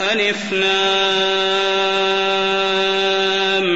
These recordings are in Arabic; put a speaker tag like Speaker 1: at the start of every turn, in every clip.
Speaker 1: ألف لام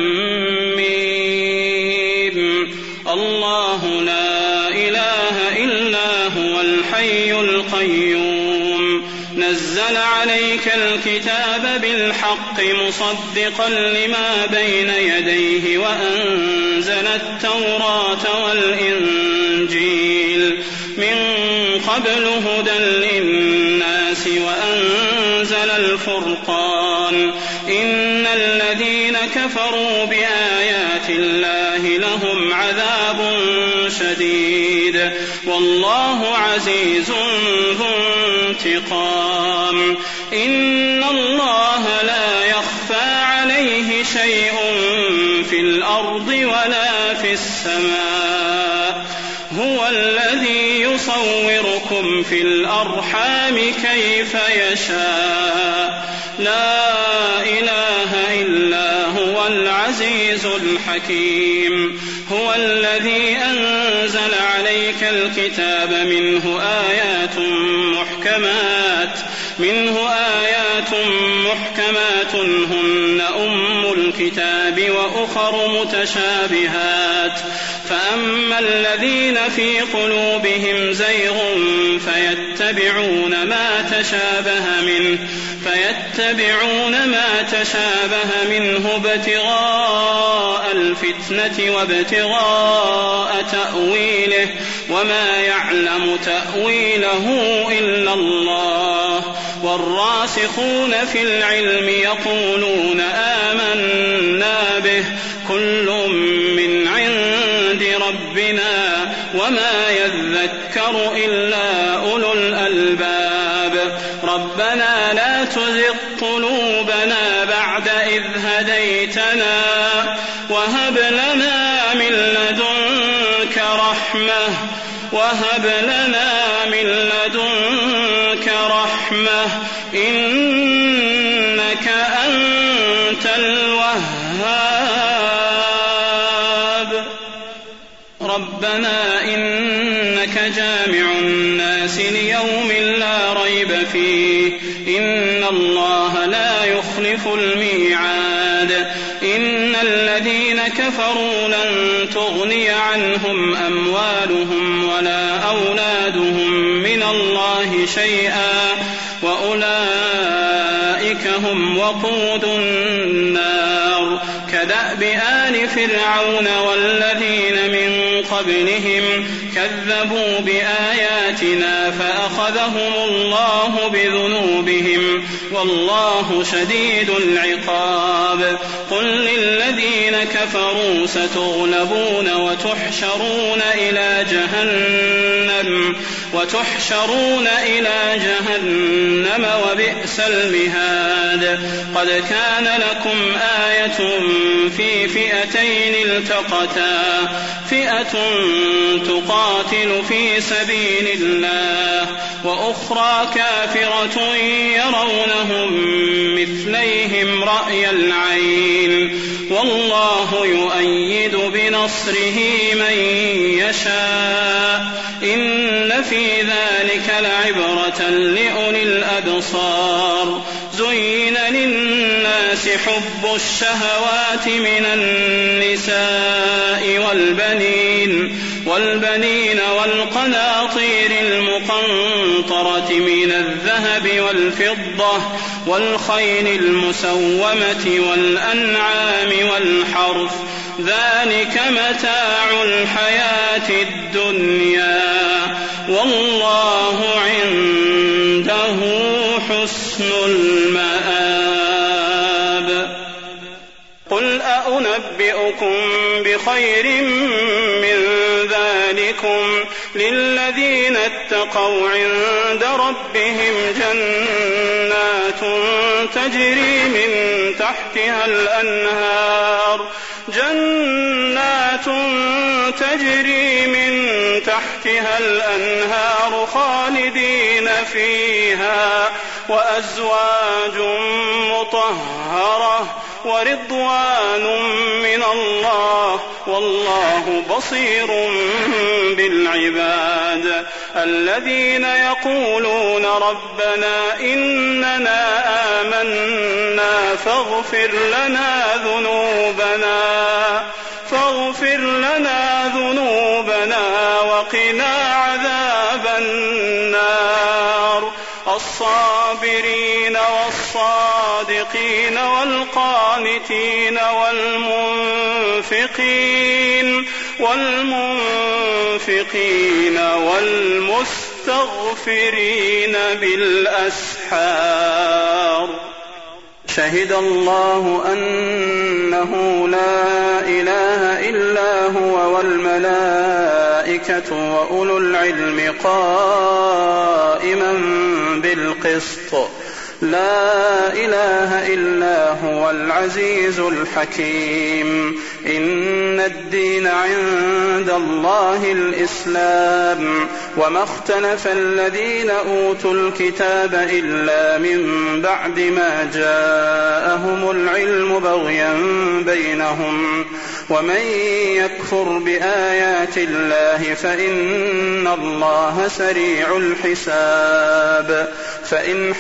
Speaker 1: ميم الله لا إله إلا هو الحي القيوم نزل عليك الكتاب بالحق مصدقا لما بين يديه وأنزل التوراة والإنجيل من قبل هدى للناس وأنزل الفرقان إن الذين كفروا بآيات الله لهم عذاب شديد والله عزيز ذو انتقام إن الله لا يخفى عليه شيء في الأرض ولا في السماء هو الذي يصوركم في الأرحام كيف يشاء لا إله إلا هو العزيز الحكيم هو الذي أنزل عليك الكتاب منه آيات محكمات هن أم الكتاب وأخر متشابهات فأما الذين في قلوبهم زيغ فيتبعون ما تشابه منه ابتغاء الفتنة وابتغاء تأويله وما يعلم تأويله إلا الله والراسخون في العلم يقولون آمنا به كل من عند ربنا وما يذكر إلا أولو الألباب ربنا لا تزغ قلوبنا بعد إذ هديتنا وهب لنا من لدنك رحمة إنك أنت الوهاب ربنا إنك جامع الناس ليوم لا ريب فيه إن الله لا يخلف الميعاد إن الذين كفروا لن تغني عنهم أموالهم ولا أولادهم من الله شيئا وأولئك هم وقود النار كدأب آل فرعون والذين من قبلهم كذبوا بآياتنا فأخذهم الله بذنوبهم والله شديد العقاب قل للذين كفروا ستغلبون وتحشرون إلى جهنم وبئس المهاد قد كان لكم آية في فئتين التقتا فئة تقاتل في سبيل الله وأخرى كافرة يرونهم مثليهم رأي العين والله يؤيد بنصره من يشاء إن في ذلك لعبرة لأولي الأبصار زين للناس حب الشهوات من النساء والبنين والقناطير المقنطرة من الذهب والفضة والخيل المسومة والأنعام والحرث ذلك متاع الحياة الدنيا والله عنده حسن المآب قل أنبئكم بخير من ذلكم للذين اتقوا عند ربهم جنات تجري من تحتها الأنهار خالدين فيها وأزواج مطهرة ورضوان من الله والله بصير بالعباد. الذين يقولون ربنا إننا آمنا فاغفر لنا ذنوبنا وقنا عذاب النار. الصابرين والصادقين والقانتين والمنفقين والمستغفرين بالأسحار. شهد الله أنه لا إله إلا هو والملائكة وأولو العلم قائما بالقسط. لا إله إلا هو العزيز الحكيم. إن الدين عند الله الإسلام وما اختلف الذين أوتوا الكتاب إلا من بعد ما جاءهم العلم بغيا بينهم. ومن يكفر بآيات الله فإن الله سريع الحساب. فإن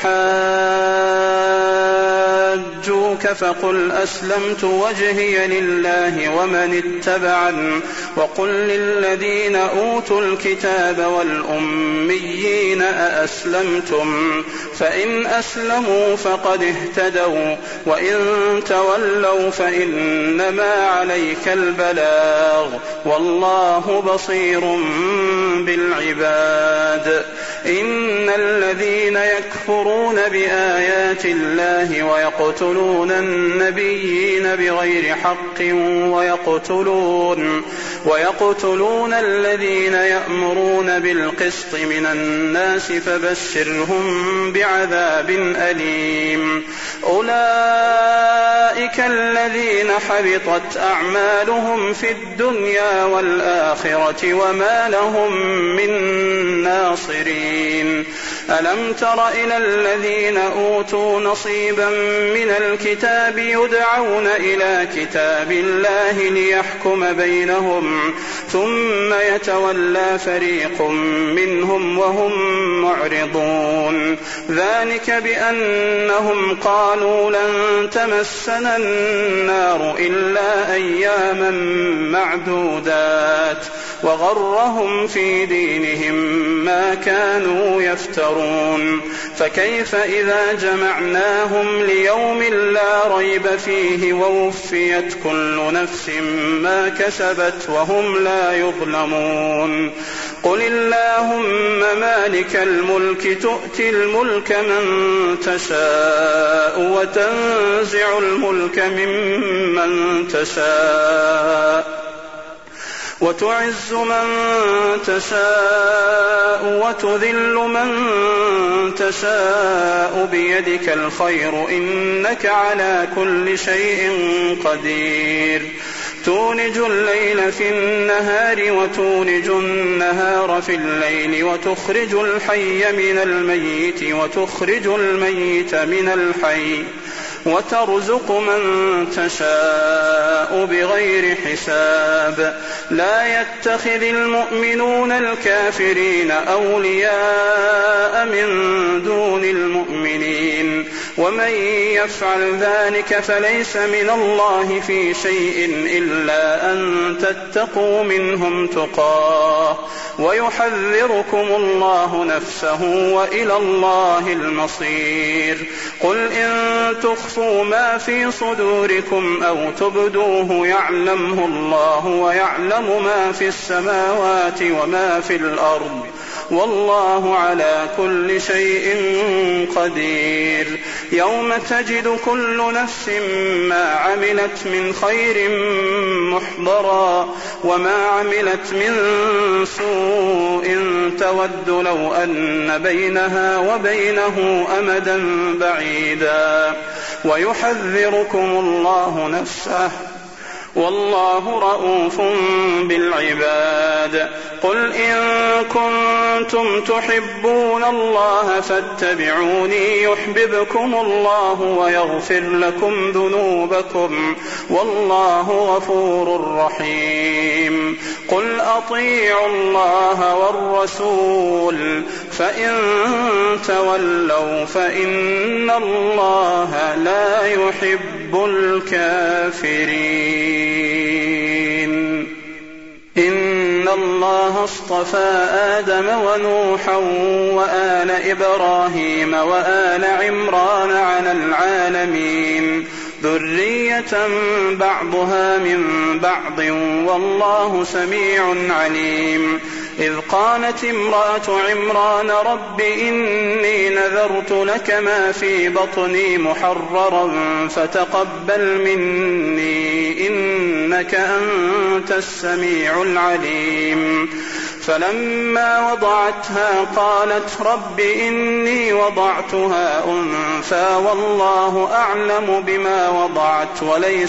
Speaker 1: حاجوك فقل أسلمت وجهي لله ومن اتبعني وقل للذين أوتوا الكتاب والأميين أأسلمتم فإن أسلموا فقد اهتدوا وإن تولوا فإنما عليك البلاغ والله بصير بالعباد. إن الذين يكفرون بآيات الله ويقتلون النبيين بغير حق ويقتلون الذين يأمرون بالقسط من الناس فبشرهم بعذاب أليم. أولئك الذين حبطت أعمالهم في الدنيا والآخرة وما لهم من ناصرين. ألم تر إلى الذين أوتوا نصيبا من الكتاب يدعون إلى كتاب الله ليحكم بينهم ثم يتولى فريق منهم وهم معرضون. ذلك بأنهم قالوا لن تمسنا النار إلا أياما معدودات وغرهم في دينهم ما كانوا يفترون. فكيف إذا جمعناهم ليوم لا ريب فيه ووفيت كل نفس ما كسبت وهم لا يظلمون. قل اللهم مالك الملك تؤتي الملك من تشاء وتنزع الملك ممن تشاء وتعز من تشاء وتذل من تشاء بيدك الخير إنك على كل شيء قدير. تولج الليل في النهار وتولج النهار في الليل وتخرج الحي من الميت وتخرج الميت من الحي وترزق من تشاء بغير حساب. لا يتخذ المؤمنون الكافرين أولياء من دون المؤمنين ومن يفعل ذلك فليس من الله في شيء إلا أن تتقوا منهم تقاه ويحذركم الله نفسه وإلى الله المصير. قل إن تخفوا ما في صدوركم أو تبدوه يعلمه الله ويعلم ما في السماوات وما في الأرض والله على كل شيء قدير. يوم تجد كل نفس ما عملت من خير محضرا وما عملت من سوء تود لو أن بينها وبينه أمدا بعيدا ويحذركم الله نفسه والله رءوف بالعباد. قل إن كنتم تحبون الله فاتبعوني يحببكم الله ويغفر لكم ذنوبكم والله غفور رحيم قل أطيعوا الله والرسول فإن تولوا فإن الله لا يحب الكافرين إن الله اصطفى آدم ونوحا وآل إبراهيم وآل عمران على العالمين ذرية بعضها من بعض والله سميع عليم إذ قالت امرأة عمران رب إني نذرت لك ما في بطني محررا فتقبل مني إنك أنت السميع العليم فلما وضعتها قالت رب إني وضعتها أنثى والله أعلم بما وضعت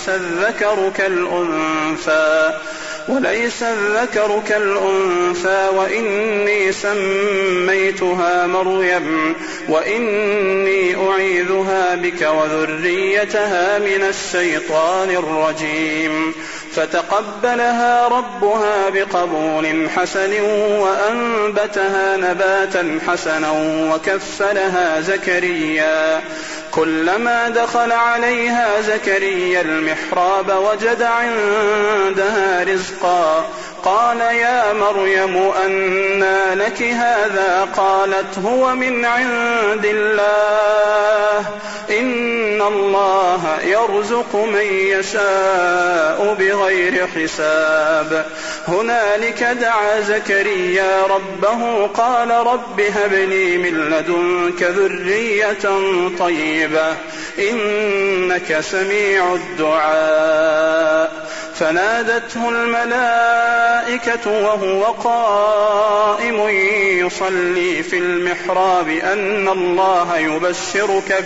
Speaker 1: وليس الذكر كالأنثى وإني سميتها مريم وإني أعيذها بك وذريتها من الشيطان الرجيم فتقبلها ربها بقبول حسن وأنبتها نباتا حسنا وكفلها زكريا كلما دخل عليها زكريا المحراب وجد عندها رزقا قال يا مريم أنى لك هذا قالت هو من عند الله إن الله يرزق من يشاء بغير حساب هنالك دعا زكريا ربه قال رب هب لي من لدنك ذرية طيبة إنك سميع الدعاء فنادته الملائكة وهو قائم يصلي في المحراب أن الله يبشرك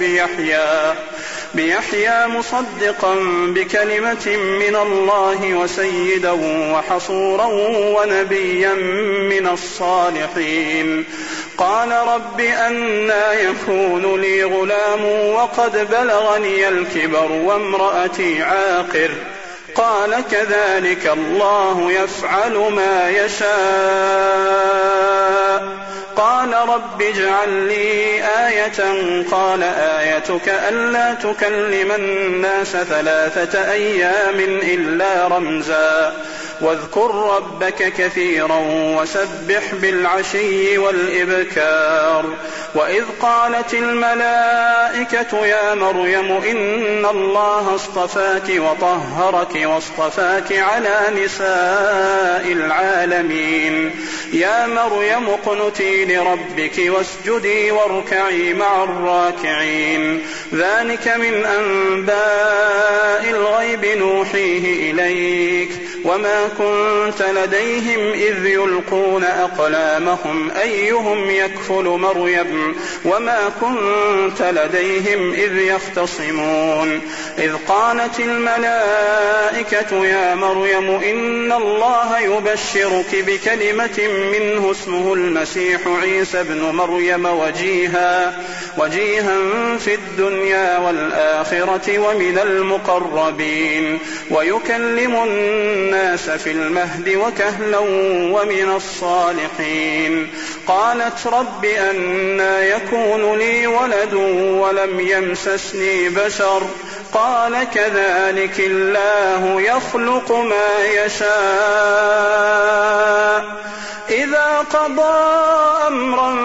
Speaker 1: بيحيى مصدقا بكلمة من الله وسيدا وحصورا ونبيا من الصالحين قال رب أنى يكون لي غلام وقد بلغني الكبر وامرأتي عاقر قال كذلك الله يفعل ما يشاء قال رب اجعل لي آية قال آيتك ألا تكلم الناس 3 أيام إلا رمزا واذكر ربك كثيرا وسبح بالعشي والإبكار وإذ قالت الملائكة يا مريم إن الله اصطفاك وطهرك واصطفاك على نساء العالمين يا مريم اقنتي لربك واسجدي واركعي مع الراكعين ذلك من أنباء الغيب نوحيه إليك وما كنت لديهم إذ يلقون أقلامهم أيهم يكفل مريم وما كنت لديهم إذ يختصمون إذ قالت الملائكة يا مريم إن الله يبشرك بكلمة منه اسمه المسيح عيسى ابن مريم وجيها في الدنيا والآخرة ومن المقربين ويكلم الناس في المهد وكهلا ومن الصالحين قالت رب أنى يكون لي ولد ولم يمسسني بشر قال كذلك الله يخلق ما يشاء إذا قضى أمرا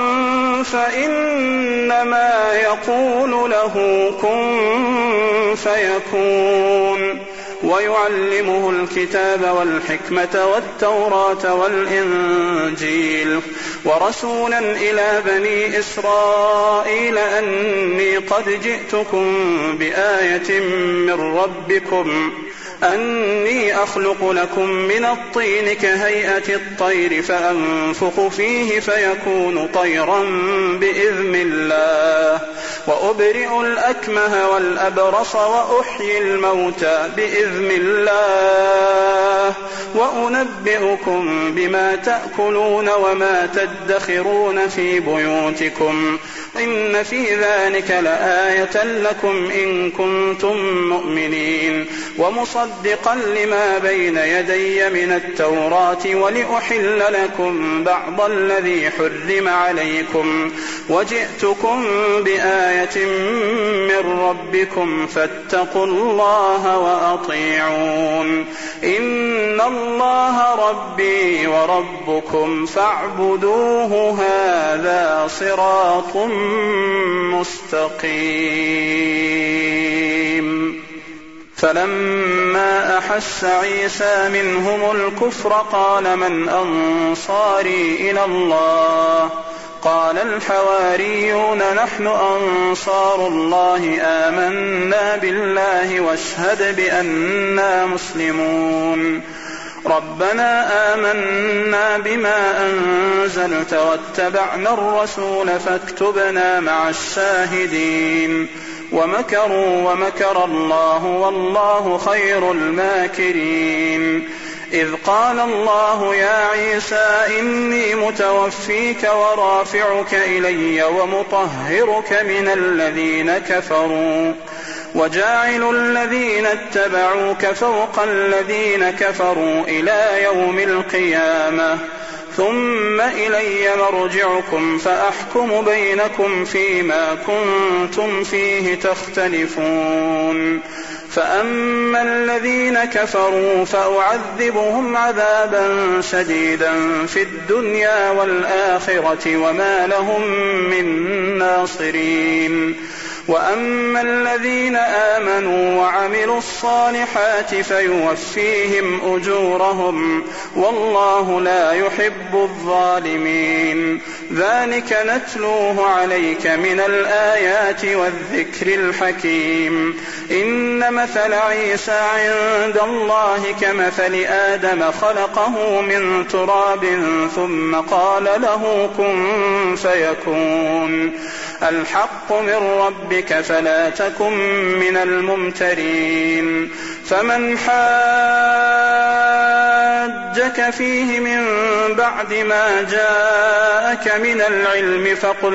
Speaker 1: فإنما يقول له كن فيكون ويعلمه الكتاب والحكمة والتوراة والإنجيل ورسولا إلى بني إسرائيل أني قد جئتكم بآية من ربكم أني أخلق لكم من الطين كهيئة الطير فأنفخ فيه فيكون طيرا بإذن الله وأبرئ الأكمه والأبرص وأحيي الموتى بإذن الله وأنبئكم بما تأكلون وما تدخرون في بيوتكم إن في ذلك لآية لكم إن كنتم مؤمنين ومصدقا لما بين يدي من التوراة ولأحل لكم بعض الذي حرم عليكم وجئتكم بآية من ربكم فاتقوا الله وأطيعون إن الله ربي وربكم فاعبدوه هذا صراط مستقيم. فلما أحس عيسى منهم الكفر قال من أنصاري إلى الله قال الحواريون نحن أنصار الله آمنا بالله واشهد بأننا مسلمون ربنا آمنا بما أنزلت واتبعنا الرسول فاكتبنا مع الشاهدين ومكروا ومكر الله والله خير الماكرين. إذ قال الله يا عيسى إني متوفيك ورافعك إلي ومطهرك من الذين كفروا وجاعل الذين اتبعوك فوق الذين كفروا إلى يوم القيامة ثم إلي مرجعكم فأحكم بينكم فيما كنتم فيه تختلفون. فأما الذين كفروا فأعذبهم عذابا شديدا في الدنيا والآخرة وما لهم من ناصرين. وأما الذين آمنوا وعملوا الصالحات فيوفيهم أجورهم والله لا يحب الظالمين. ذلك نتلوه عليك من الآيات والذكر الحكيم. إن مثل عيسى عند الله كمثل آدم خلقه من تراب ثم قال له كن فيكون. الحق من ربك فلا تكن من الممترين. فمن حاجك فيه من بعد ما جاءك من العلم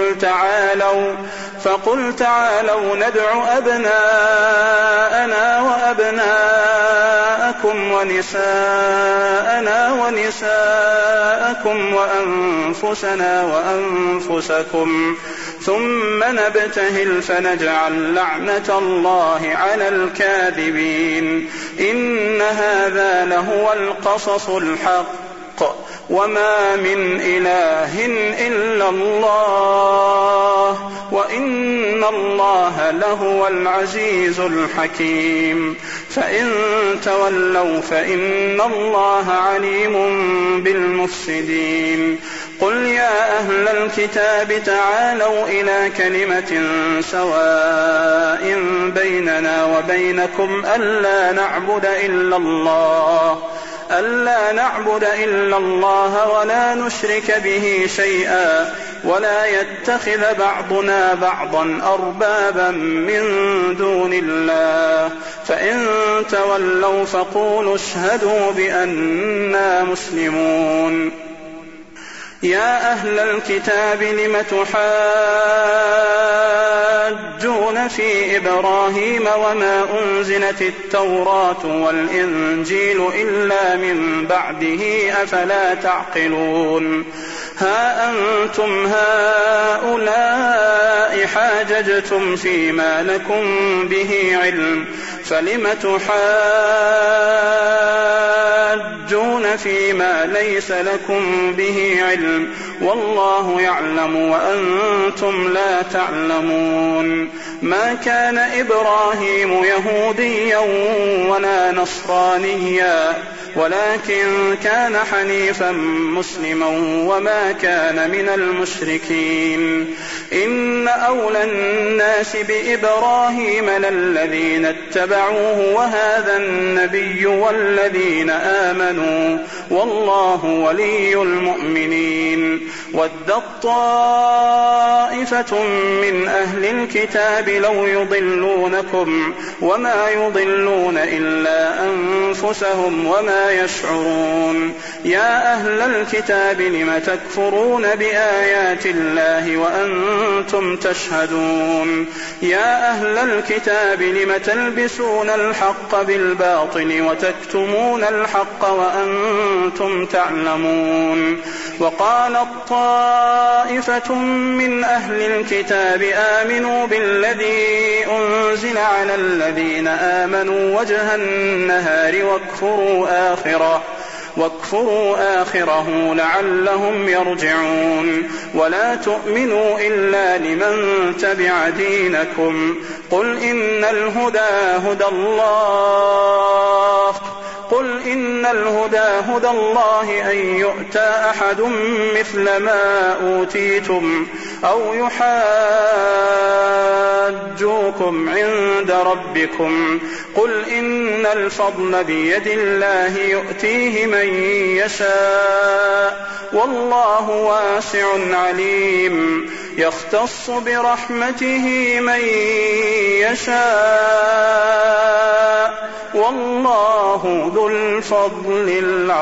Speaker 1: فقل تعالوا ندع أبناءنا وأبناءكم ونساءنا ونساءكم وأنفسنا وأنفسكم ثم نبتهل فنجعل لعنة الله على الكاذبين. إن هذا لهو القصص الحق وما من إله إلا الله وإن الله لهو العزيز الحكيم. فإن تولوا فإن الله عليم بالمفسدين. قل يا أهل الكتاب تعالوا إلى كلمة سواء بيننا وبينكم ألا نعبد إلا الله ولا نشرك به شيئا ولا يتخذ بعضنا بعضا أربابا من دون الله. فإن تولوا فقولوا اشهدوا بأننا مسلمون. يا أهل الكتاب لم تحاجون في إبراهيم وما أنزلت التوراة والإنجيل إلا من بعده أفلا تعقلون. ها أنتم هؤلاء حاججتم فيما لكم به علم فلم تحاجون فيما ليس لكم به علم والله يعلم وأنتم لا تعلمون. ما كان إبراهيم يهوديا ولا نصرانيا ولكن كان حنيفا مسلما وما كان من المشركين. إن أولى الناس بإبراهيم للذين اتبعوه وهذا النبي والذين آمنوا والله ولي المؤمنين. ودت طائفة من أهل الكتاب لو يضلونكم وما يضلون إلا أنفسهم وما يشعرون. يا أهل الكتاب لم تكفرون بآيات الله وأنتم تشهدون. يا أهل الكتاب لم تلبسون الحق بالباطل وتكتمون الحق وأنتم تعلمون. وقالت طائفة من أهل الكتاب آمنوا بالذي أنزل على الذين آمنوا وجه النهار واكفروا آخره لعلهم يرجعون. ولا تؤمنوا إلا لمن تبع دينكم. قل إن الهدى هدى الله أن يؤتى أحد مثل ما أوتيتم أو يحاجوكم عند ربكم. قل إن الفضل بيد الله يؤتيه من يشاء والله واسع عليم. يختص برحمته من يشاء والله ذو الفضل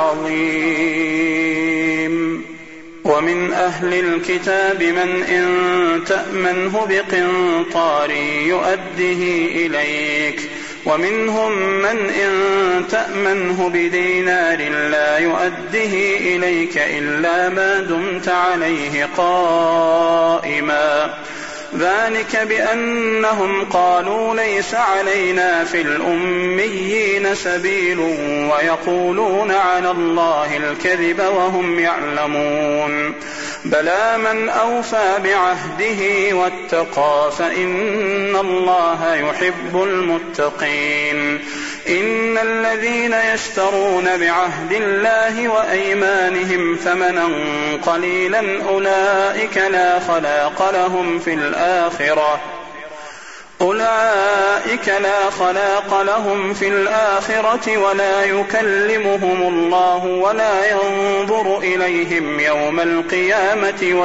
Speaker 1: العظيم. ومن أهل الكتاب من إن تأمنه بقنطار يؤده إليك ومنهم من إن تأمنه بدينار لا يؤده إليك إلا ما دمت عليه قائما. ذلك بأنهم قالوا ليس علينا في الأميين سبيل ويقولون على الله الكذب وهم يعلمون. بلى من أوفى بعهده واتقى فإن الله يحب المتقين. إن الذين يشترون بعهد الله وأيمانهم ثمنا قليلا أولئك لا خلاق لهم في الآخرة ولا يكلمهم الله ولا ينظر إليهم يوم القيامة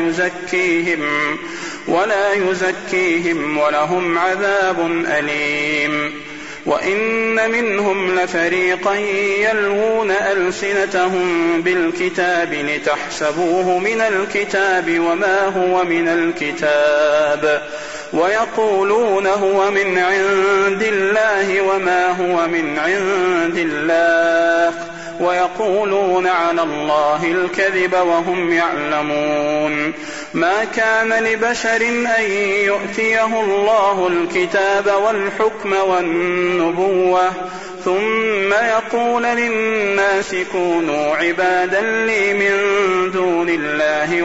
Speaker 1: ولا يزكيهم ولهم عذاب أليم. وإن منهم لفريقا يلوون ألسنتهم بالكتاب لتحسبوه من الكتاب وما هو من الكتاب ويقولون هو من عند الله وما هو من عند الله ويقولون على الله الكذب وهم يعلمون. ما كان لبشر أن يؤتيه الله الكتاب والحكم والنبوة ثم يقول للناس كونوا عبادا لي من دون الله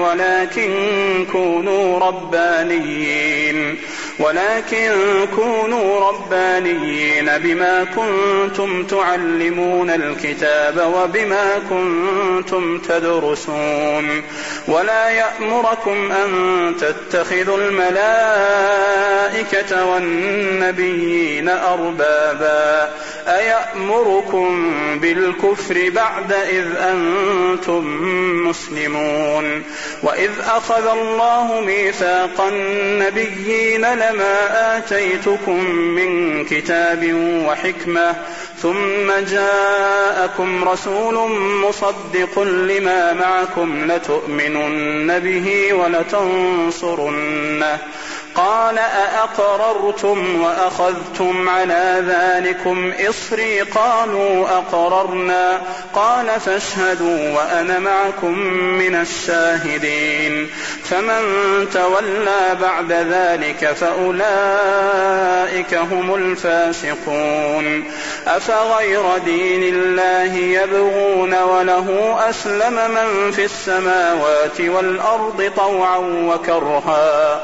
Speaker 1: ولكن كونوا ربانيين بما كنتم تعلمون الكتاب وبما كنتم تدرسون. ولا يأمركم أن تتخذوا الملائكة والنبيين أربابا أيأمركم بالكفر بعد إذ أنتم مسلمون. وإذ أخذ الله ميثاق النبيين لما آتيتكم من كتاب وحكمة ثم جاءكم رسول مصدق لما معكم لتؤمنن به ولتنصرنه قال أأقررتم وأخذتم على ذلكم إصري قالوا أقررنا قال فاشهدوا وأنا معكم من الشاهدين. فمن تولى بعد ذلك فأولئك هم الفاسقون. أفغير دين الله يبغون وله أسلم من في السماوات والأرض طوعا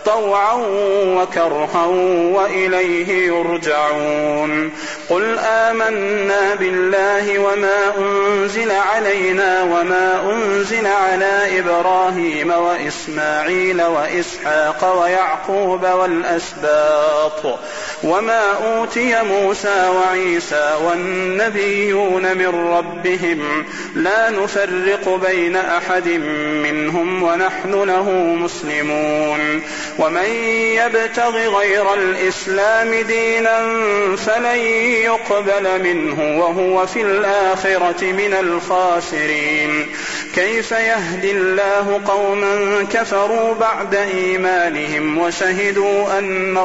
Speaker 1: طوعا وكرها وإليه يرجعون. قل آمنا بالله وما أنزل علينا وما أنزل على إبراهيم وإسماعيل وإسحاق ويعقوب والأسباط وما أوتي موسى وعيسى والنبيون من ربهم لا نفرق بين أحد منهم ونحن له مسلمون. ومن يبتغ غير الإسلام دينا فلن يقبل منه وهو في الآخرة من الخاسرين. كيف يهدي الله قوما كفروا بعد إيمانهم وشهدوا أن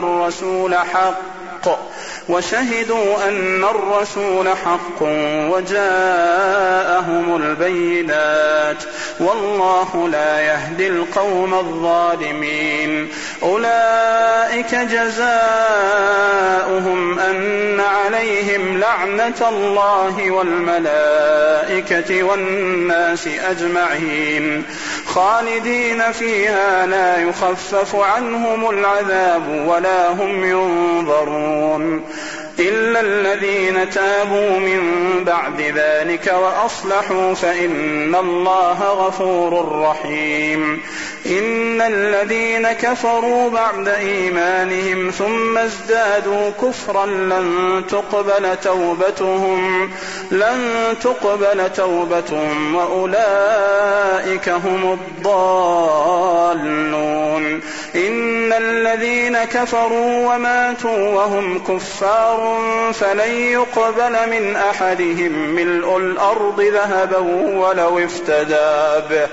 Speaker 1: الرسول حق وجاءهم البينات والله لا يهدي القوم الظالمين. أولئك جزاؤهم أن عليهم لعنة الله والملائكة والناس أجمعين خالدين فيها لا يخفف عنهم العذاب ولا هم ينظرون إلا الذين تابوا من بعد ذلك وأصلحوا فإن الله غفور رحيم. إن الذين كفروا بعد إيمانهم ثم ازدادوا كفرا لن تقبل توبتهم وأولئك هم الضالون. إن الذين كفروا وماتوا وهم كفار فلن يقبل من أحدهم ملء الأرض ذهبا ولو افتدى به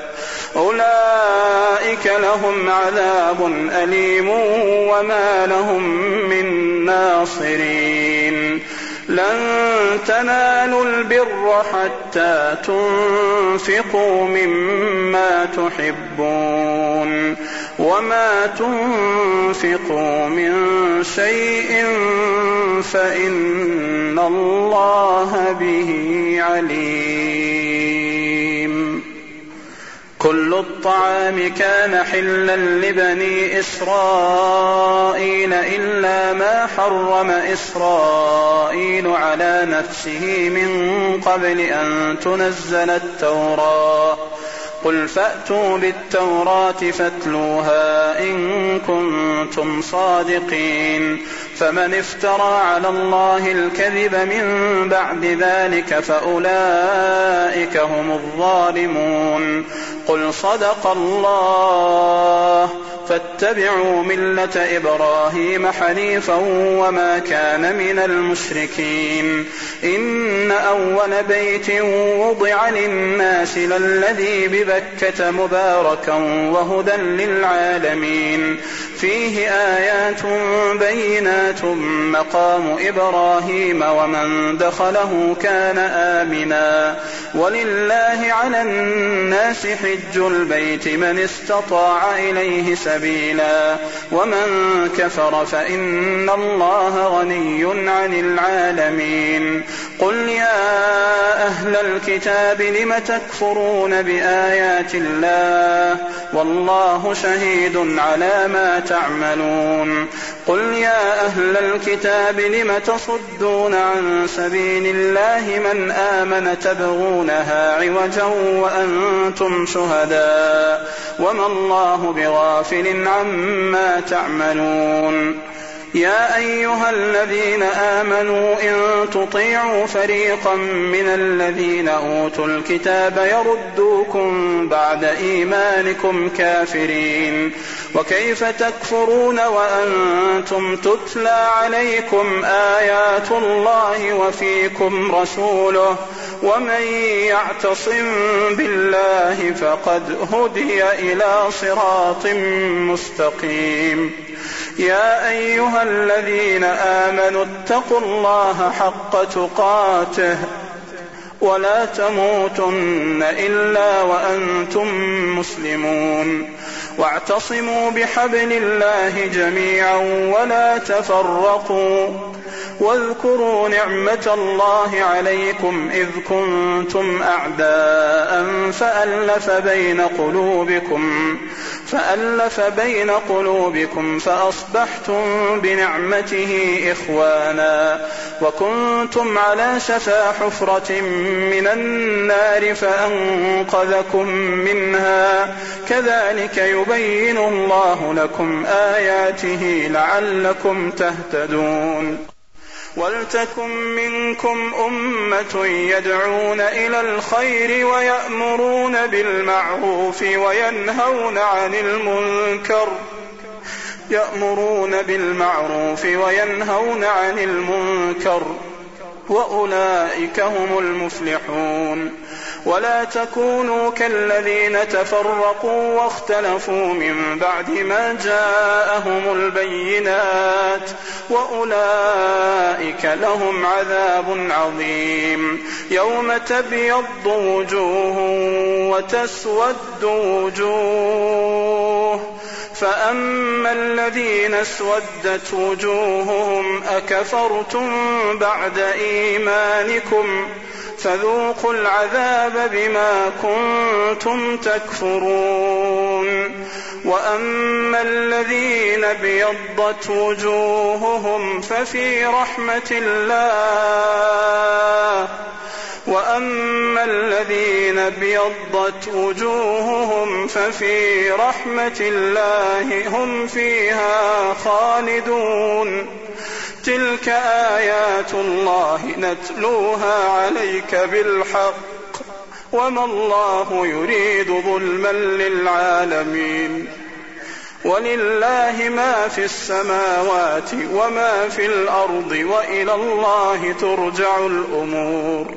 Speaker 1: أولئك لهم عذاب أليم وما لهم من ناصرين. لن تنالوا البر حتى تنفقوا مما تحبون وما تنفقوا من شيء فإن الله به عليم. كل الطعام كان حلا لبني إسرائيل إلا ما حرم إسرائيل على نفسه من قبل أن تنزل التوراة. قل فأتوا بالتوراة فاتلوها إن كنتم صادقين. فمن افترى على الله الكذب من بعد ذلك فأولئك هم الظالمون. قل صدق الله فاتبعوا ملة إبراهيم حنيفا وما كان من المشركين. إن أول بيت وضع للناس للذي ببكة مباركا وهدى للعالمين فيه آيات بينات مقام إبراهيم ومن دخله كان آمنا ولله على الناس حج البيت من استطاع إليه سبيلا ومن كفر فإن الله غني عن العالمين. قل يا أهل الكتاب لم تكفرون بآيات الله والله شهيد على ما تعملون. قل يا أهل الكتاب لم تصدون عن سبيل الله من آمن تبغونها عوجا وأنتم شهداء وما الله بغافل عما تعملون. يا أيها الذين آمنوا إن تطيعوا فريقا من الذين أوتوا الكتاب يردوكم بعد إيمانكم كافرين. وكيف تكفرون وأنتم تتلى عليكم آيات الله وفيكم رسوله ومن يعتصم بالله فقد هدي إلى صراط مستقيم. يا أيها الذين آمنوا اتقوا الله حق تقاته ولا تموتن إلا وأنتم مسلمون. واعتصموا بحبل الله جميعا ولا تفرقوا واذكروا نعمة الله عليكم إذ كنتم أعداء فألف بين قلوبكم فأصبحتم بنعمته إخوانا وكنتم على شفا حفرة من النار فأنقذكم منها كذلك يبين الله لكم آياته لعلكم تهتدون ولتكن منكم أمة يدعون إلى الخير ويأمرون بالمعروف وينهون عن المنكر وأولئك هم المفلحون ولا تكونوا كالذين تفرقوا واختلفوا من بعد ما جاءهم البينات وأولئك لهم عذاب عظيم يوم تبيض وجوه وتسود وجوه فأما الذين اسودت وجوههم أكفرتم بعد إيمانكم فذوقوا العذاب بما كنتم تكفرون وأما الذين ابيضت وجوههم ففي رحمة الله هم فيها خالدون تلك آيات الله نتلوها عليك بالحق وما الله يريد ظلما للعالمين ولله ما في السماوات وما في الأرض وإلى الله ترجع الأمور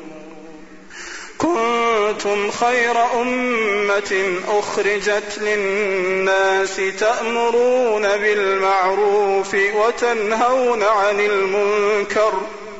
Speaker 1: كنتم خير أمة أخرجت للناس تأمرون بالمعروف وتنهون عن المنكر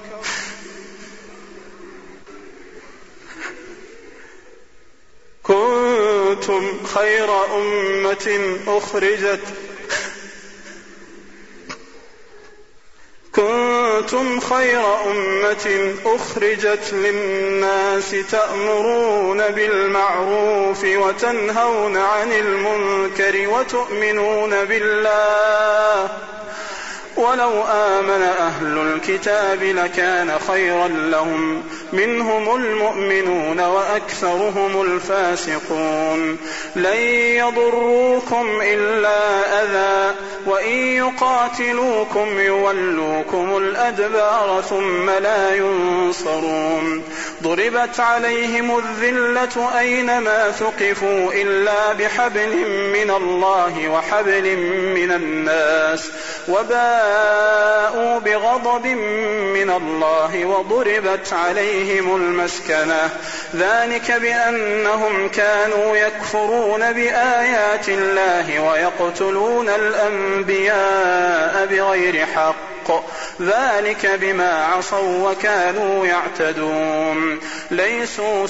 Speaker 1: كنتم خير أمة أخرجت للناس تأمرون بالمعروف وتنهون عن المنكر وتؤمنون بالله ولو آمن أهل الكتاب لكان خيرا لهم منهم المؤمنون وأكثرهم الفاسقون لن يضروكم إلا أذى وإن يقاتلوكم يولوكم الأدبار ثم لا ينصرون ضربت عليهم الذلة أينما ثقفوا إلا بحبل من الله وحبل من الناس وباءوا بغضب من الله وضربت عليهم المسكنة ذلك بأنهم كانوا يكفرون بآيات الله ويقتلون الأنبياء بغير حق ذلك بما عصوا وكانوا يعتدون ليسوا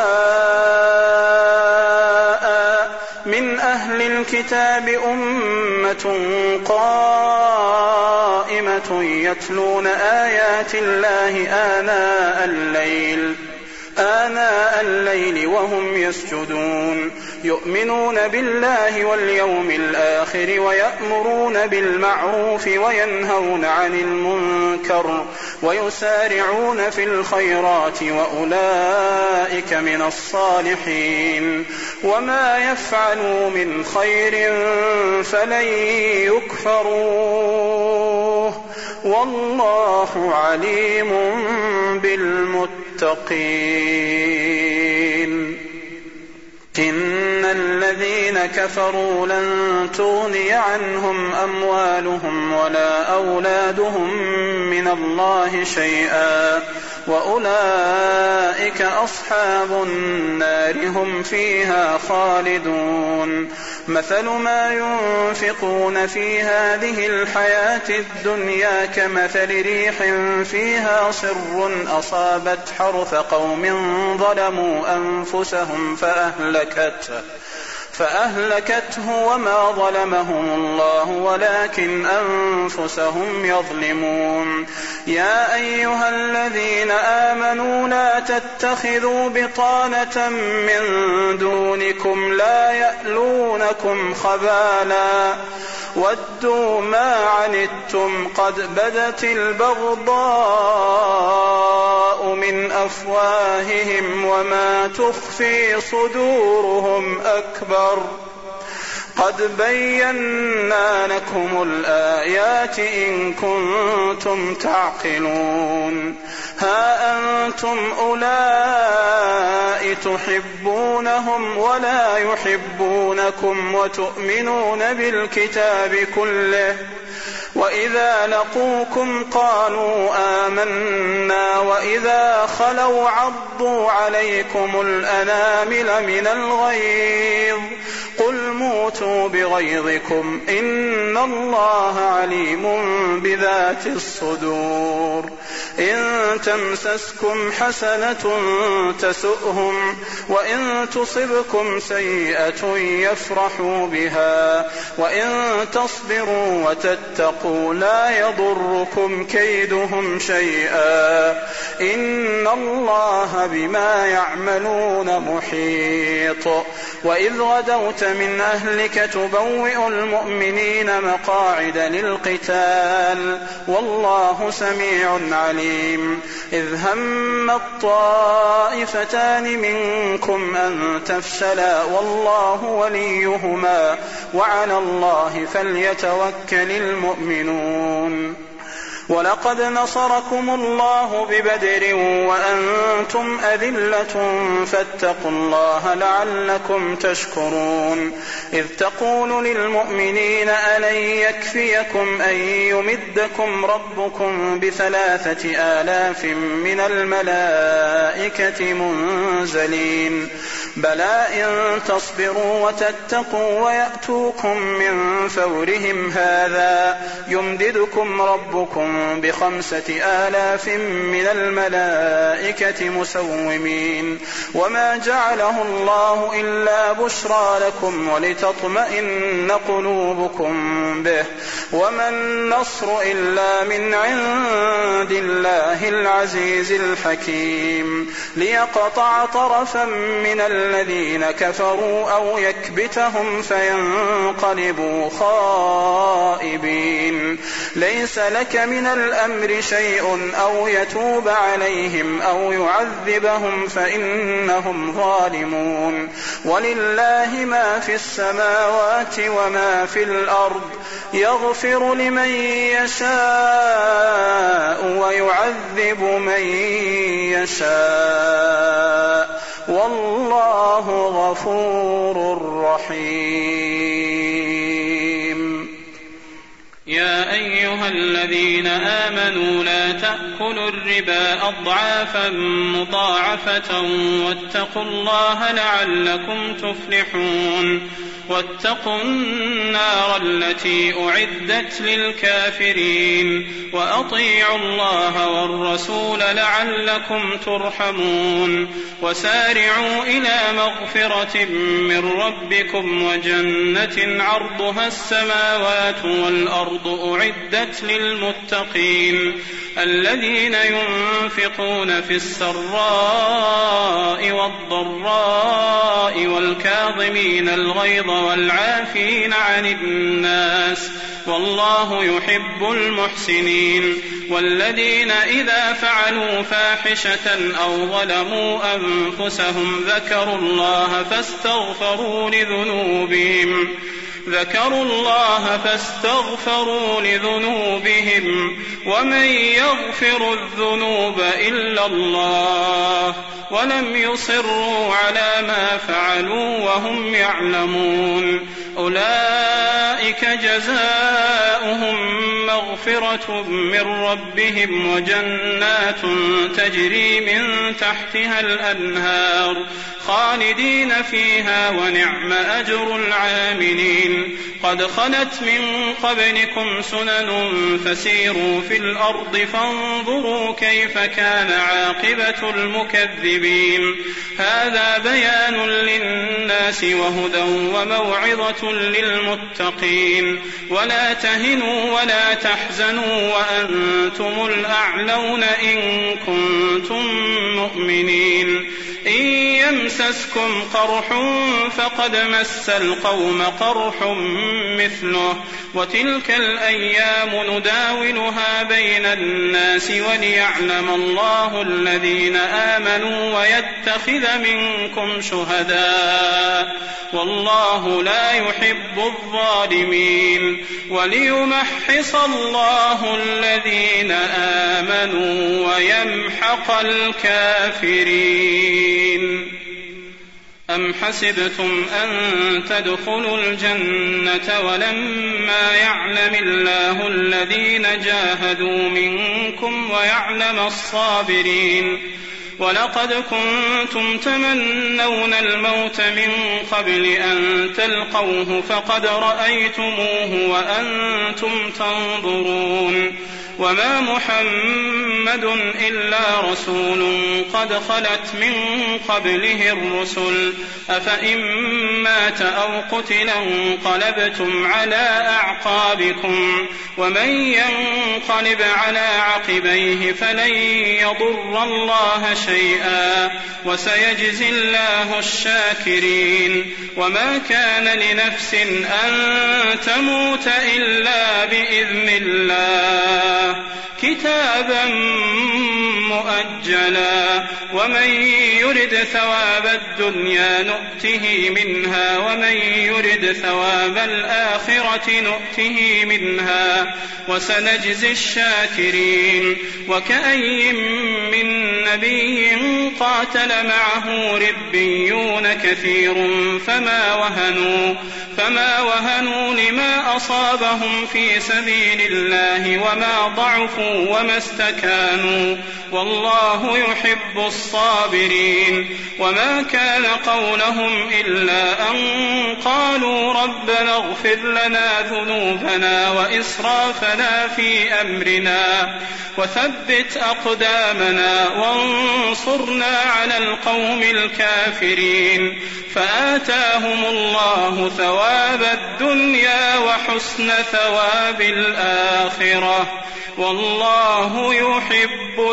Speaker 1: سواء من أهل الكتاب أمة قائمة يتلون آيات الله آناء الليل وهم يسجدون يؤمنون بالله واليوم الآخر ويأمرون بالمعروف وينهون عن المنكر ويسارعون في الخيرات وأولئك من الصالحين وما يفعلوا من خير فلن يكفروه والله عليم بالمتقين إن الذين كفروا لن تغني عنهم أموالهم ولا أولادهم من الله شيئا وأولئك أصحاب النار هم فيها خالدون مثل ما ينفقون في هذه الحياة الدنيا كمثل ريح فيها صر أصابت حرث قوم ظلموا أنفسهم فأهلكته وما ظلمهم الله ولكن أنفسهم يظلمون. يا أيها الذين آمنوا لا تتخذوا بطانة من دونكم لا يألونكم خبالا ودوا ما عنتم قد بدت البغضاء من أفواههم وما تخفي صدورهم أكبر قد بينا لكم الآيات إن كنتم تعقلون. ها أنتم أولئك تحبونهم ولا يحبونكم وتؤمنون بالكتاب كله وإذا لقوكم قالوا آمنا وإذا خلوا عضوا عليكم الأنامل من الغيظ قل موتوا بغيظكم إن الله عليم بذات الصدور. إن تمسسكم حسنة تسؤهم وإن تصبكم سيئة يفرحوا بها وإن تصبروا وتتقوا لا يضركم كيدهم شيئا إن الله بما يعملون محيط. وإذ غدوت من أهلك تبوئ المؤمنين مقاعد للقتال والله سميع عليم. إذ هم الطائفتان منكم أن تفشلا والله وليهما وعلى الله فليتوكل المؤمنون. ولقد نصركم الله ببدر وأنتم أذلة فاتقوا الله لعلكم تشكرون. إذ تقول للمؤمنين ألن يكفيكم أن يمدكم ربكم ب3,000 من الملائكة منزلين بلى إن تصبروا وتتقوا ويأتوكم من فورهم هذا يمددكم ربكم ب5,000 من الملائكة مسومين. وما جعله الله إلا بشرى لكم ولتطمئن قلوبكم به وما النصر إلا من عند الله العزيز الحكيم ليقطع طرفا من الذين كفروا أو يكبتهم فينقلبوا خائبين. ليس لك من الأمر شيء أو يتوب عليهم أو يعذبهم فإنهم ظالمون. ولله ما في السماوات وما في الأرض يغفر لمن يشاء ويعذب من يشاء والله غفور رحيم.
Speaker 2: يا أيها الذين آمنوا لا تأكلوا الربا أضعافا مضاعفة واتقوا الله لعلكم تفلحون. واتقوا النار التي أعدت للكافرين وأطيعوا الله والرسول لعلكم ترحمون. وسارعوا إلى مغفرة من ربكم وجنة عرضها السماوات والأرض أعدت للمتقين الذين ينفقون في السراء والضراء والكاظمين الغيظ والعافين عن الناس والله يحب المحسنين. والذين إذا فعلوا فاحشة أو ظلموا أنفسهم ذكروا الله فاستغفروا لذنوبهم ومن يغفر الذنوب إلا الله ولم يصروا على ما فعلوا وهم يعلمون. أولئك جزاؤهم مغفرة من ربهم وجنات تجري من تحتها الأنهار خالدين فيها ونعم أجر العاملين. قد خلت من قبلكم سنن فسيروا في الأرض فانظروا كيف كان عاقبة المكذبين. هذا بيان للناس وهدى وموعظة للمتقين. ولا تهنوا ولا تحزنوا وأنتم الأعلون إن كنتم مؤمنين. إن يمسسكم قرح فقد مس القوم قرح مثله وتلك الأيام نداولها بين الناس وليعلم الله الذين آمنوا ويتخذ منكم شهداء والله لا يحب الظالمين وليمحص الله الذين آمنوا ويمحق الكافرين. أم حسبتم أن تدخلوا الجنة ولما يعلم الله الذين جاهدوا منكم ويعلم الصابرين ولقد كنتم تمنون الموت من قبل أن تلقوه فقد رأيتموه وأنتم تنظرون. وما محمد إلا رسول قد خلت من قبله الرسل أفإن مات أو قتل انقلبتم على أعقابكم ومن ينقلب على عقبيه فلن يضر الله شيئا وسيجزي الله الشاكرين. وما كان لنفس أن تموت إلا بإذن الله كتابا مؤجلا ومن يرد ثواب الدنيا نؤته منها ومن يرد ثواب الآخرة نؤته منها وسنجزي الشاكرين. وكأي من نبي قاتل معه ربيون كثير فما وهنوا لما أصابهم في سبيل الله وما ضعفوا وما استكانوا والله يحب الصابرين. وما كان قولهم إلا أن قالوا ربنا اغفر لنا ذنوبنا وإسرافنا في أمرنا وثبت أقدامنا وانصرنا على القوم الكافرين. فآتاهم الله ثواب الدنيا وحسن ثواب الآخرة والله يحب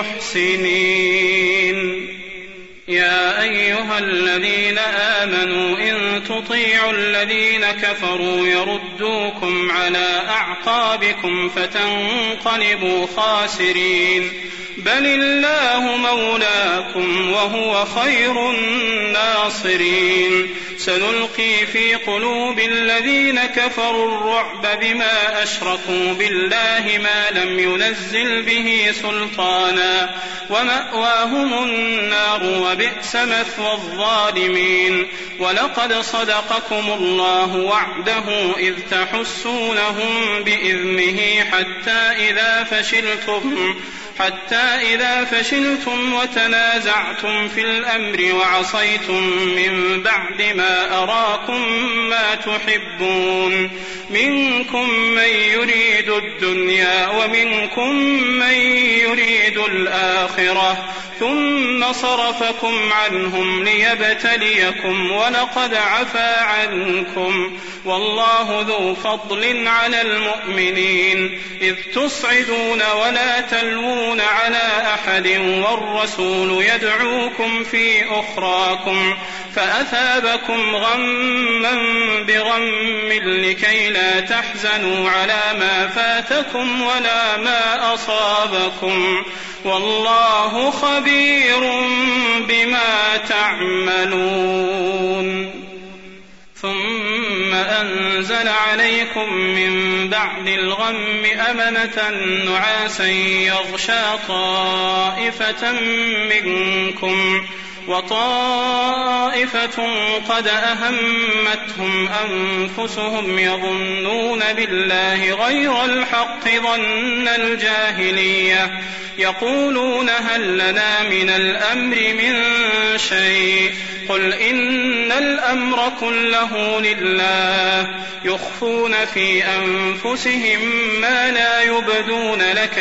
Speaker 2: المحسنين. يا أيها الذين آمنوا إن تطيعوا الذين كفروا يردوكم على أعقابكم فتنقلبوا خاسرين بل الله مولاكم وهو خير الناصرين. سنلقي في قلوب الذين كفروا الرعب بما أشركوا بالله ما لم ينزل به سلطانا ومأواهم النار وبئس مثوى الظالمين. ولقد صدقكم الله وعده إذ تحسونهم بإذنه حتى إذا فشلتم وتنازعتم في الأمر وعصيتم من بعد ما أراكم ما تحبون منكم من يريد الدنيا ومنكم من يريد الآخرة ثم صرفكم عنهم ليبتليكم ولقد عفا عنكم والله ذو فضل على المؤمنين إذ تصعدون ولا تلوون على أحد والرسول يدعوكم في أخراكم فأثابكم غما بغم لكي لا تحزنوا على ما فاتكم ولا ما أصابكم والله خبير بما تعملون. ثم أنزل عليكم من بعد الغم أمنة نعاسا يغشى طائفة منكم وطائفة قد أهمتهم أنفسهم يظنون بالله غير الحق ظن الجاهلية يقولون هل لنا من الأمر من شيء قل إن الأمر كله لله يخفون في أنفسهم ما لا يبدون لك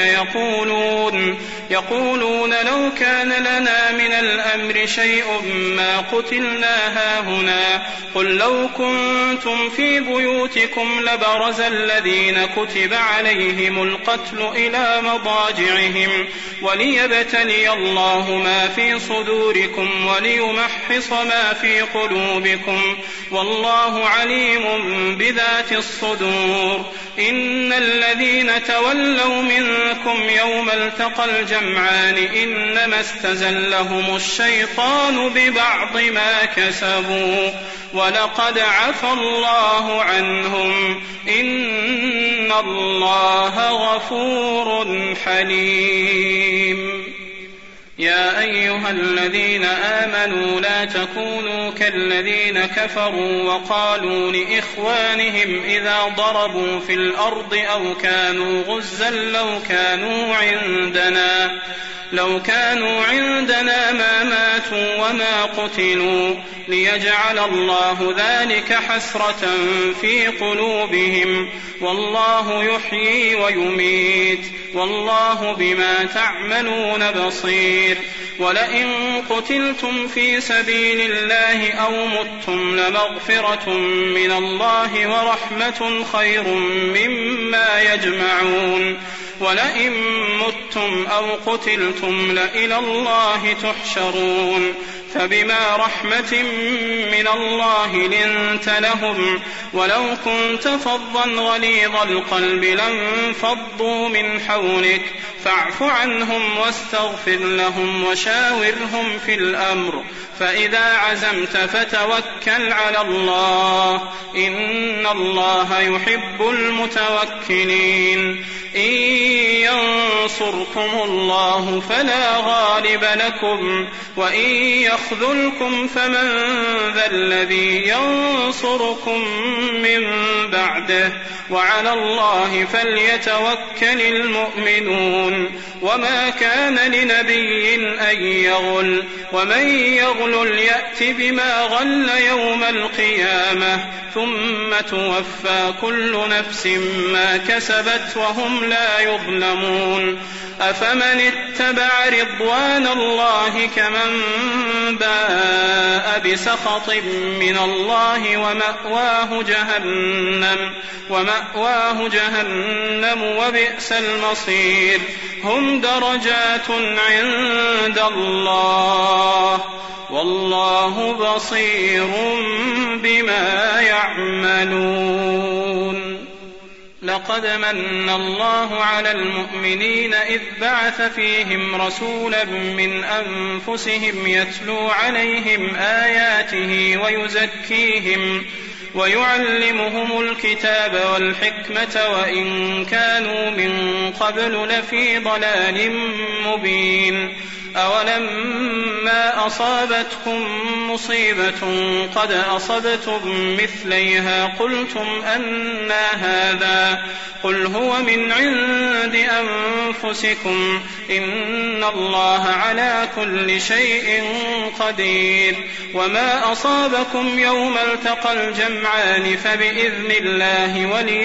Speaker 2: يقولون لو كان لنا من الأمر شيء ما قتلنا هاهنا قل لو كنتم في بيوتكم لبرز الذين كتب عليهم القتل إلى مضاجعهم وليبتلي الله ما في صدوركم وليمحص ما في قلوبكم والله عليم بذات الصدور إن الذين تولوا منكم يوم التقى الجمعان إنما استزلهم الشيطان ببعض ما كسبوا ولقد عفى الله عنهم إن الله غفور حليم يا أيها الذين آمنوا لا تكونوا كالذين كفروا وقالوا لإخوانهم إذا ضربوا في الأرض أو كانوا غزا لو كانوا عندنا ما ماتوا وما قتلوا ليجعل الله ذلك حسرة في قلوبهم والله يحيي ويميت والله بما تعملون بصير ولئن قتلتم في سبيل الله أو متم لمغفرة من الله ورحمة خير مما يجمعون ولئن متم أو قتلتم لإلى الله تحشرون فبما رحمة من الله لنت لهم ولو كنت فظا غليظ القلب لانفضوا من حولك فاعف عنهم واستغفر لهم وشاورهم في الأمر فإذا عزمت فتوكل على الله إن الله يحب المتوكلين إن ينصركم الله فلا غالب لكم وإن يخذلكم فمن ذا الذي ينصركم من بعده وعلى الله فليتوكل المؤمنون وما كان لنبي أن يغل ومن يغل يأت بما غل يوم القيامة ثم توفى كل نفس ما كسبت وهم لا يظلمون أفمن اتبع رضوان الله كمن باء بسخط من الله ومأواه جهنم وبئس المصير هم درجات عند الله والله بصير بما يعملون لقد من الله على المؤمنين إذ بعث فيهم رسولا من أنفسهم يتلو عليهم آياته ويزكيهم ويعلمهم الكتاب والحكمة وإن كانوا من قبل لفي ضلال مبين أولما أصابتكم مصيبة قد أصبتم مثليها قلتم أنى هذا قل هو من عند أنفسكم إن الله على كل شيء قدير وما أصابكم يوم التقى الجمعان فبإذن الله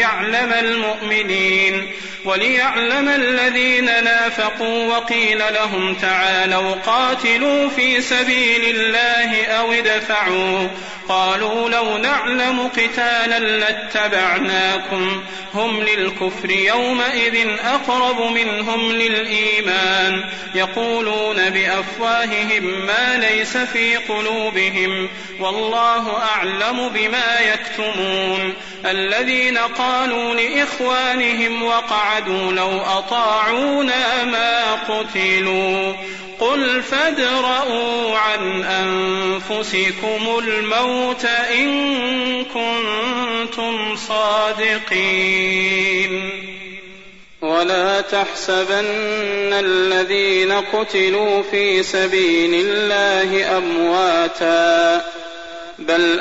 Speaker 2: وليعلم الذين نافقوا وقيل لهم تعالوا قاتلوا في سبيل الله أو ادفعوا قالوا لو نعلم قتالا لاتبعناكم هم للكفر يومئذ أقرب منهم للإيمان يقولون بأفواههم ما ليس في قلوبهم والله أعلم بما يكتمون الذين قالوا لإخوانهم وقعدوا لو أطاعونا ما قتلوا قل فادرءوا عن أنفسكم الموت إن كنتم صادقين ولا تحسبن الذين قتلوا في سبيل الله أمواتا بل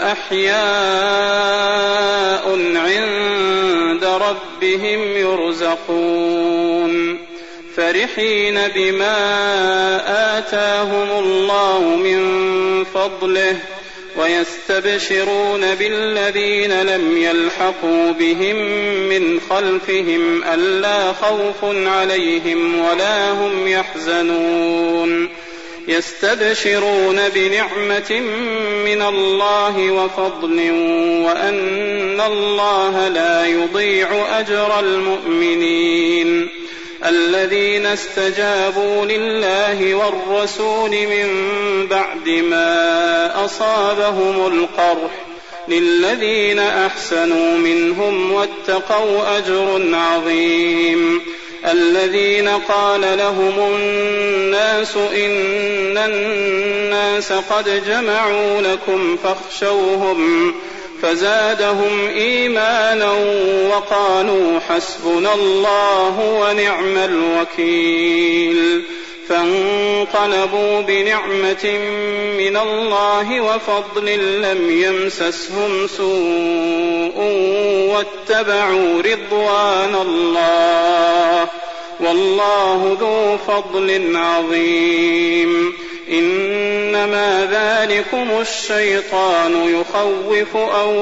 Speaker 2: أحياء عند ربهم يرزقون فرحين بما آتاهم الله من فضله ويستبشرون بالذين لم يلحقوا بهم من خلفهم ألا خوف عليهم ولا هم يحزنون يستبشرون بنعمة من الله وفضل وأن الله لا يضيع أجر المؤمنين الذين استجابوا لله والرسول من بعد ما أصابهم القرح للذين أحسنوا منهم واتقوا أجر عظيم الذين قال لهم الناس إن الناس قد جمعوا لكم فاخشوهم فزادهم إيمانا وقالوا حسبنا الله ونعم الوكيل فانقلبوا بنعمة من الله وفضل لم يمسسهم سوء واتبعوا رضوان الله والله ذو فضل عظيم إنما ذلكم الشيطان يخوف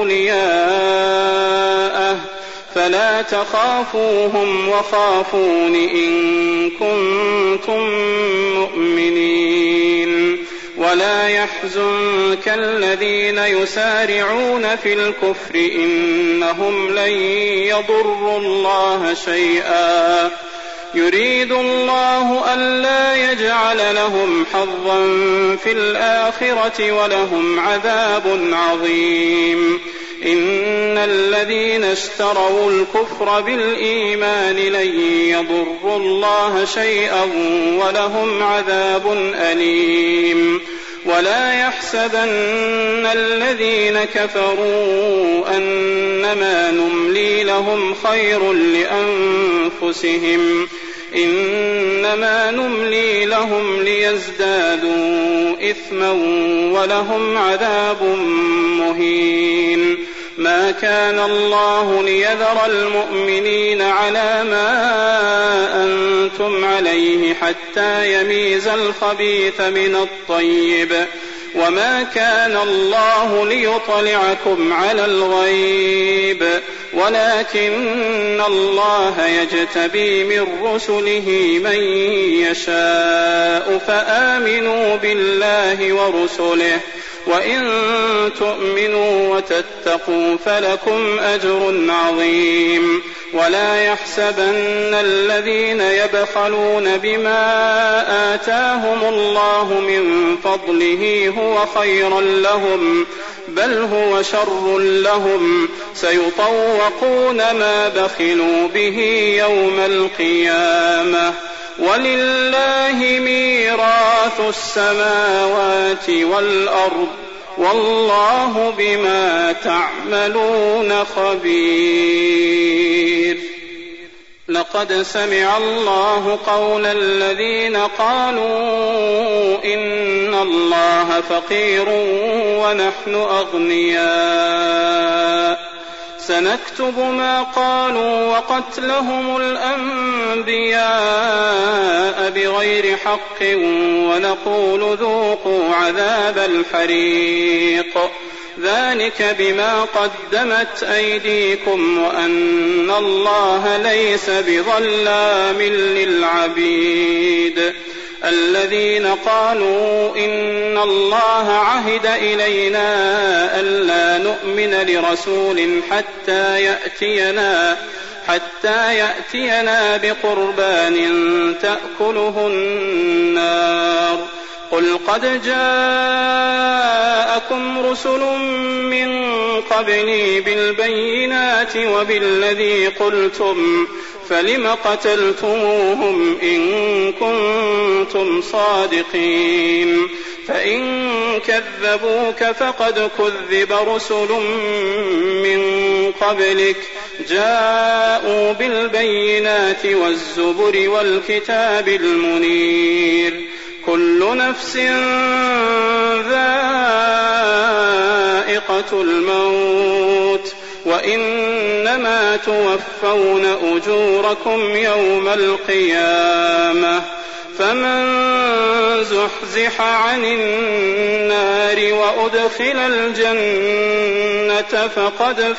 Speaker 2: أولياءه فلا تخافوهم وخافون إن كنتم مؤمنين ولا يحزنك الذين يسارعون في الكفر إنهم لن يضروا الله شيئا يريد الله ألا يجعل لهم حظا في الآخرة ولهم عذاب عظيم إن الذين اشتروا الكفر بالإيمان لن يضروا الله شيئا ولهم عذاب أليم ولا يحسبن الذين كفروا أنما نملي لهم خير لأنفسهم إنما نملي لهم ليزدادوا إثما ولهم عذاب مهين ما كان الله ليذر المؤمنين على ما أنتم عليه حتى يميز الخبيث من الطيب وما كان الله ليطلعكم على الغيب ولكن الله يجتبي من رسله من يشاء فآمنوا بالله ورسله وإن تؤمنوا وتتقوا فلكم أجر عظيم ولا يحسبن الذين يبخلون بما آتاهم الله من فضله هو خيرا لهم بل هو شر لهم سيطوقون ما بخلوا به يوم القيامة ولله ميراث السماوات والأرض والله بما تعملون خبير لقد سمع الله قول الذين قالوا إن الله فقير ونحن أغنياء سنكتب ما قالوا وقتلهم الأنبياء بغير حق ونقول ذوقوا عذاب الحريق ذلك بما قدمت أيديكم وأن الله ليس بظلام للعبيد الذين قالوا إن الله عهد إلينا ألا نؤمن لرسول حتى يأتينا بقربان تأكله النار قل قد جاءكم رسل من قبلي بالبينات وبالذي قلتم فلم قتلتموهم إن كنتم صادقين فإن كذبوك فقد كذب رسل من قبلك جاءوا بالبينات والزبر والكتاب المنير كل نفس ذائقة الموت وإنما توفون أجوركم يوم القيامة فمن زحزح عن النار وأدخل الجنة فقد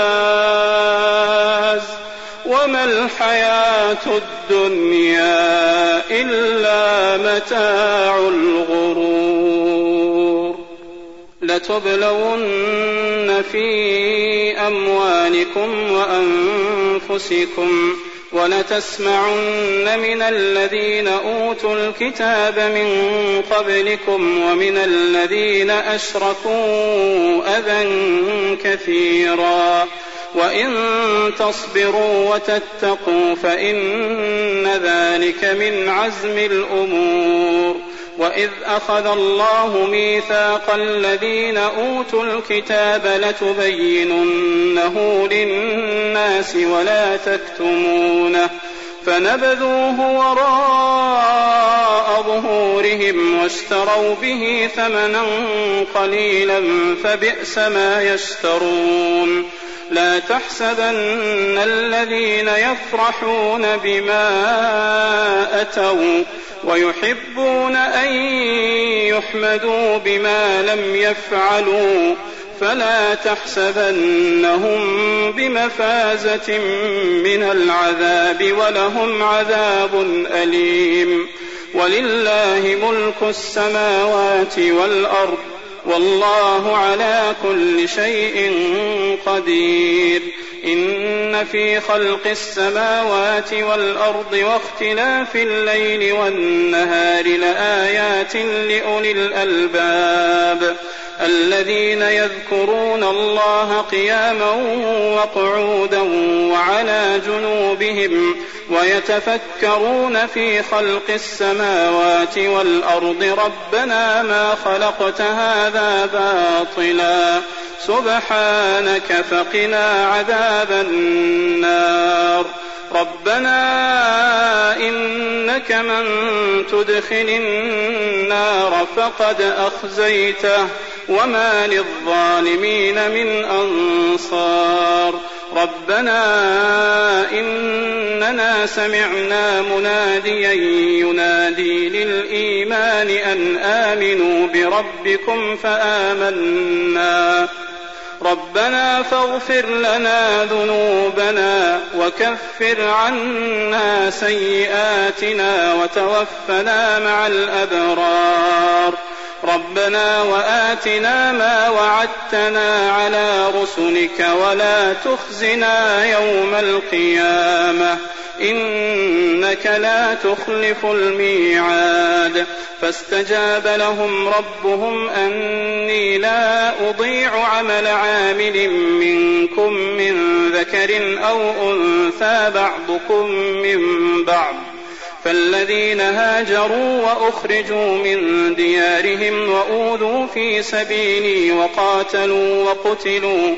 Speaker 2: فاز وما الحياة الدنيا إلا متاع الغرور لتبلون في أموالكم وأنفسكم ولتسمعن من الذين أوتوا الكتاب من قبلكم ومن الذين أشركوا أذى كثيرا وإن تصبروا وتتقوا فإن ذلك من عزم الأمور وإذ أخذ الله ميثاق الذين أوتوا الكتاب لتبيننه للناس ولا تكتمونه فنبذوه وراء ظهورهم واشتروا به ثمنا قليلا فبئس ما يشترون لا تحسبن الذين يفرحون بما أتوا ويحبون أن يحمدوا بما لم يفعلوا فلا تحسبنهم بمفازة من العذاب ولهم عذاب أليم ولله ملك السماوات والأرض والله على كل شيء قدير إن في خلق السماوات والأرض واختلاف الليل والنهار لآيات لأولي الألباب الذين يذكرون الله قياما وقعودا وعلى جنوبهم ويتفكرون في خلق السماوات والأرض ربنا ما خلقت هذا باطلا سبحانك فقنا عذاب النار ربنا إنك من تدخل النار فقد أخزيته وما للظالمين من أنصار ربنا إننا سمعنا مناديا ينادي للإيمان أن آمنوا بربكم فآمنا ربنا فاغفر لنا ذنوبنا وكفر عنا سيئاتنا وتوفنا مع الأبرار ربنا وآتنا ما وعدتنا على رسلك ولا تخزنا يوم القيامة إنك لا تخلف الميعاد فاستجاب لهم ربهم أني لا أضيع عمل عامل منكم من ذكر أو أنثى بعضكم من بعض فالذين هاجروا وأخرجوا من ديارهم وأوذوا في سبيلي وقاتلوا وقتلوا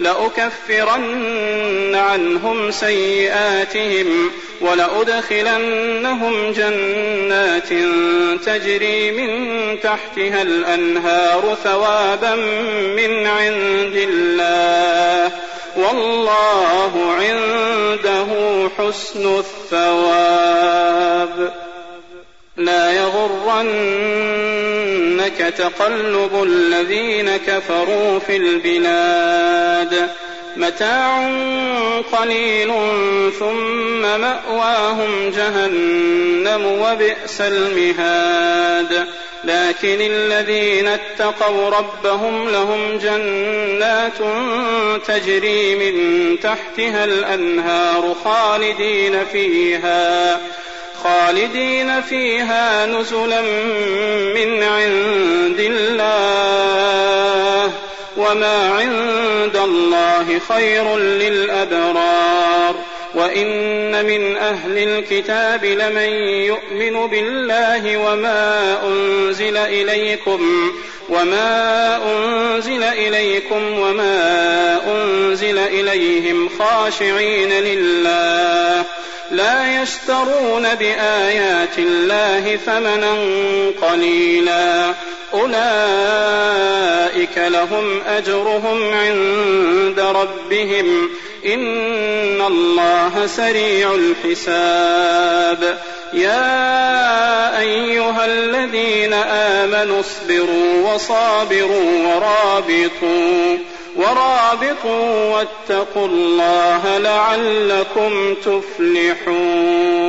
Speaker 2: لأكفرن عنهم سيئاتهم ولأدخلنهم جنات تجري من تحتها الأنهار ثوابا من عند الله والله عنده حسن الثواب لا يغرنك تقلب الذين كفروا في البلاد متاع قليل ثم مأواهم جهنم وبئس المهاد لكن الذين اتقوا ربهم لهم جنات تجري من تحتها الأنهار خالدين فيها نزلا من عند الله وما عند الله خير للأبرار وإن من أهل الكتاب لمن يؤمن بالله وما أنزل إليكم وما أنزل إليهم خاشعين لله لا يشترون بآيات الله ثمنا قليلا أولئك لهم أجرهم عند ربهم إن الله سريع الحساب يا أيها الذين آمنوا اصبروا وصابروا ورابطوا واتقوا الله لعلكم تفلحون.